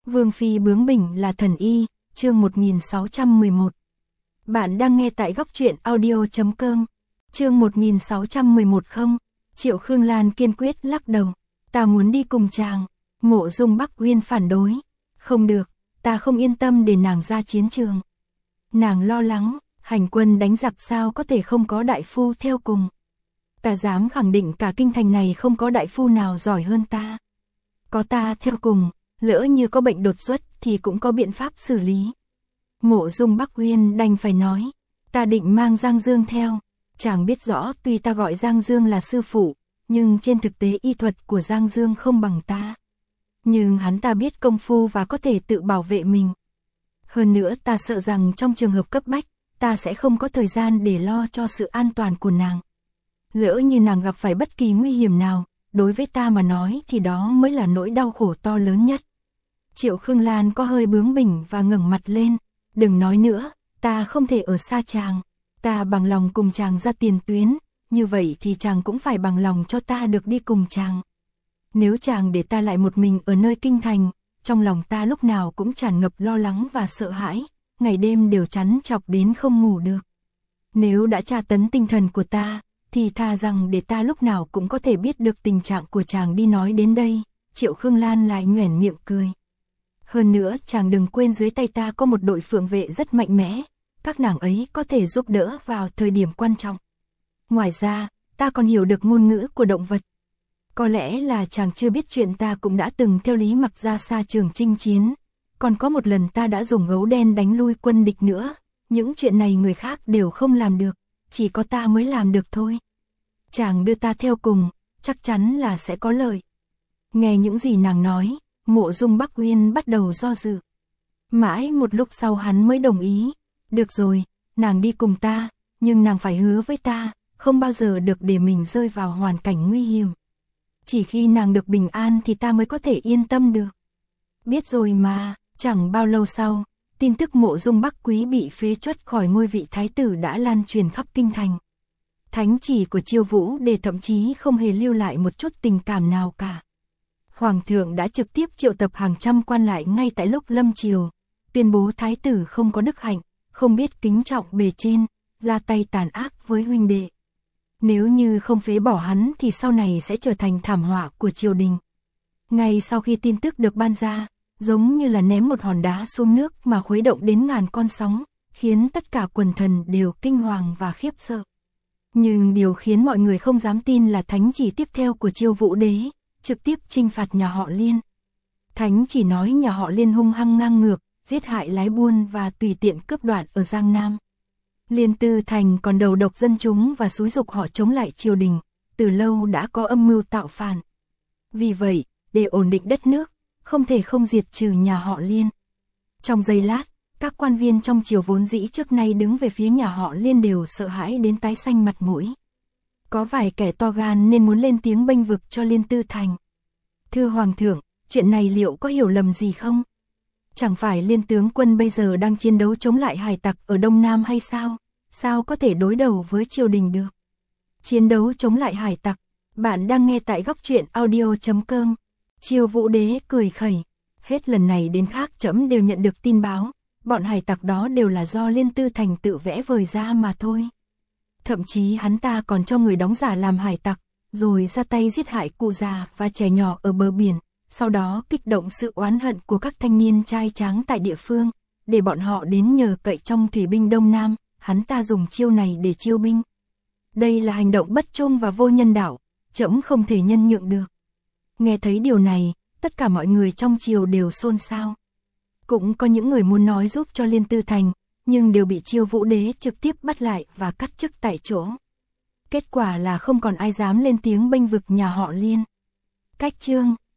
Vương phi bướng bỉnh là thần y, chương 1611. Bạn đang nghe tại góc truyện audio.com. Chương 1611 không. Triệu Khương Lan kiên quyết lắc đầu. Ta muốn đi cùng chàng. Mộ Dung Bắc Uyên phản đối. Không được, ta không yên tâm để nàng ra chiến trường. Nàng lo lắng, hành quân đánh giặc sao có thể không có đại phu theo cùng. Ta dám khẳng định cả kinh thành này không có đại phu nào giỏi hơn ta. Có ta theo cùng, lỡ như có bệnh đột xuất thì cũng có biện pháp xử lý. Mộ Dung Bắc Uyên đành phải nói, ta định mang Giang Dương theo. Chàng biết rõ tuy ta gọi Giang Dương là sư phụ, nhưng trên thực tế y thuật của Giang Dương không bằng ta. Nhưng hắn ta biết công phu và có thể tự bảo vệ mình. Hơn nữa ta sợ rằng trong trường hợp cấp bách, ta sẽ không có thời gian để lo cho sự an toàn của nàng. Lỡ như nàng gặp phải bất kỳ nguy hiểm nào, đối với ta mà nói thì đó mới là nỗi đau khổ to lớn nhất. Triệu Khương Lan có hơi bướng bỉnh và ngẩng mặt lên. Đừng nói nữa, ta không thể ở xa chàng. Ta bằng lòng cùng chàng ra tiền tuyến, như vậy thì chàng cũng phải bằng lòng cho ta được đi cùng chàng. Nếu chàng để ta lại một mình ở nơi kinh thành, trong lòng ta lúc nào cũng tràn ngập lo lắng và sợ hãi, ngày đêm đều trằn trọc đến không ngủ được. Nếu đã tra tấn tinh thần của ta, thì thà rằng để ta lúc nào cũng có thể biết được tình trạng của chàng. Đi nói đến đây, Triệu Khương Lan lại nhoẻn miệng cười. Hơn nữa chàng đừng quên dưới tay ta có một đội phượng vệ rất mạnh mẽ, các nàng ấy có thể giúp đỡ vào thời điểm quan trọng. Ngoài ra, ta còn hiểu được ngôn ngữ của động vật. Có lẽ là chàng chưa biết chuyện ta cũng đã từng theo Lý Mặc ra xa trường chinh chiến, còn có một lần ta đã dùng gấu đen đánh lui quân địch nữa. Những chuyện này người khác đều không làm được, chỉ có ta mới làm được thôi. Chàng đưa ta theo cùng, chắc chắn là sẽ có lợi. Nghe những gì nàng nói, Mộ Dung Bắc Uyên bắt đầu do dự. Mãi một lúc sau hắn mới đồng ý. Được rồi, nàng đi cùng ta, nhưng nàng phải hứa với ta, không bao giờ được để mình rơi vào hoàn cảnh nguy hiểm. Chỉ khi nàng được bình an thì ta mới có thể yên tâm được. Biết rồi mà. Chẳng bao lâu sau, tin tức Mộ Dung Bắc Quý bị phế truất khỏi ngôi vị thái tử đã lan truyền khắp kinh thành. Thánh chỉ của Chiêu Vũ Đề thậm chí không hề lưu lại một chút tình cảm nào cả. Hoàng thượng đã trực tiếp triệu tập hàng trăm quan lại ngay tại lúc lâm triều, tuyên bố thái tử không có đức hạnh, không biết kính trọng bề trên, ra tay tàn ác với huynh đệ. Nếu như không phế bỏ hắn thì sau này sẽ trở thành thảm họa của triều đình. Ngay sau khi tin tức được ban ra, giống như là ném một hòn đá xuống nước mà khuấy động đến ngàn con sóng, khiến tất cả quần thần đều kinh hoàng và khiếp sợ. Nhưng điều khiến mọi người không dám tin là thánh chỉ tiếp theo của Chiêu Vũ Đế, trực tiếp trinh phạt nhà họ Liên. Thánh chỉ nói nhà họ Liên hung hăng ngang ngược, giết hại lái buôn và tùy tiện cướp đoạt ở Giang Nam. Liên Tư Thành còn đầu độc dân chúng và xúi giục họ chống lại triều đình, từ lâu đã có âm mưu tạo phản. Vì vậy, để ổn định đất nước, không thể không diệt trừ nhà họ Liên. Trong giây lát, các quan viên trong triều vốn dĩ trước nay đứng về phía nhà họ Liên đều sợ hãi đến tái xanh mặt mũi. Có vài kẻ to gan nên muốn lên tiếng bênh vực cho Liên Tư Thành. Thưa Hoàng thượng, chuyện này liệu có hiểu lầm gì không? Chẳng phải Liên tướng quân bây giờ đang chiến đấu chống lại hải tặc ở Đông Nam hay sao? Sao có thể đối đầu với triều đình được? Chiến đấu chống lại hải tặc, bạn đang nghe tại góc truyện audio.com. Chiêu Vũ Đế cười khẩy, hết lần này đến khác trẫm đều nhận được tin báo, bọn hải tặc đó đều là do Liên Tư Thành tự vẽ vời ra mà thôi. Thậm chí hắn ta còn cho người đóng giả làm hải tặc, rồi ra tay giết hại cụ già và trẻ nhỏ ở bờ biển, sau đó kích động sự oán hận của các thanh niên trai tráng tại địa phương, để bọn họ đến nhờ cậy trong thủy binh Đông Nam, hắn ta dùng chiêu này để chiêu binh. Đây là hành động bất trung và vô nhân đạo, trẫm không thể nhân nhượng được. Nghe thấy điều này, tất cả mọi người trong triều đều xôn xao. Cũng có những người muốn nói giúp cho Liên Tư Thành, nhưng đều bị Chiêu Vũ Đế trực tiếp bắt lại và cắt chức tại chỗ. Kết quả là không còn ai dám lên tiếng bênh vực nhà họ Liên. Cách chương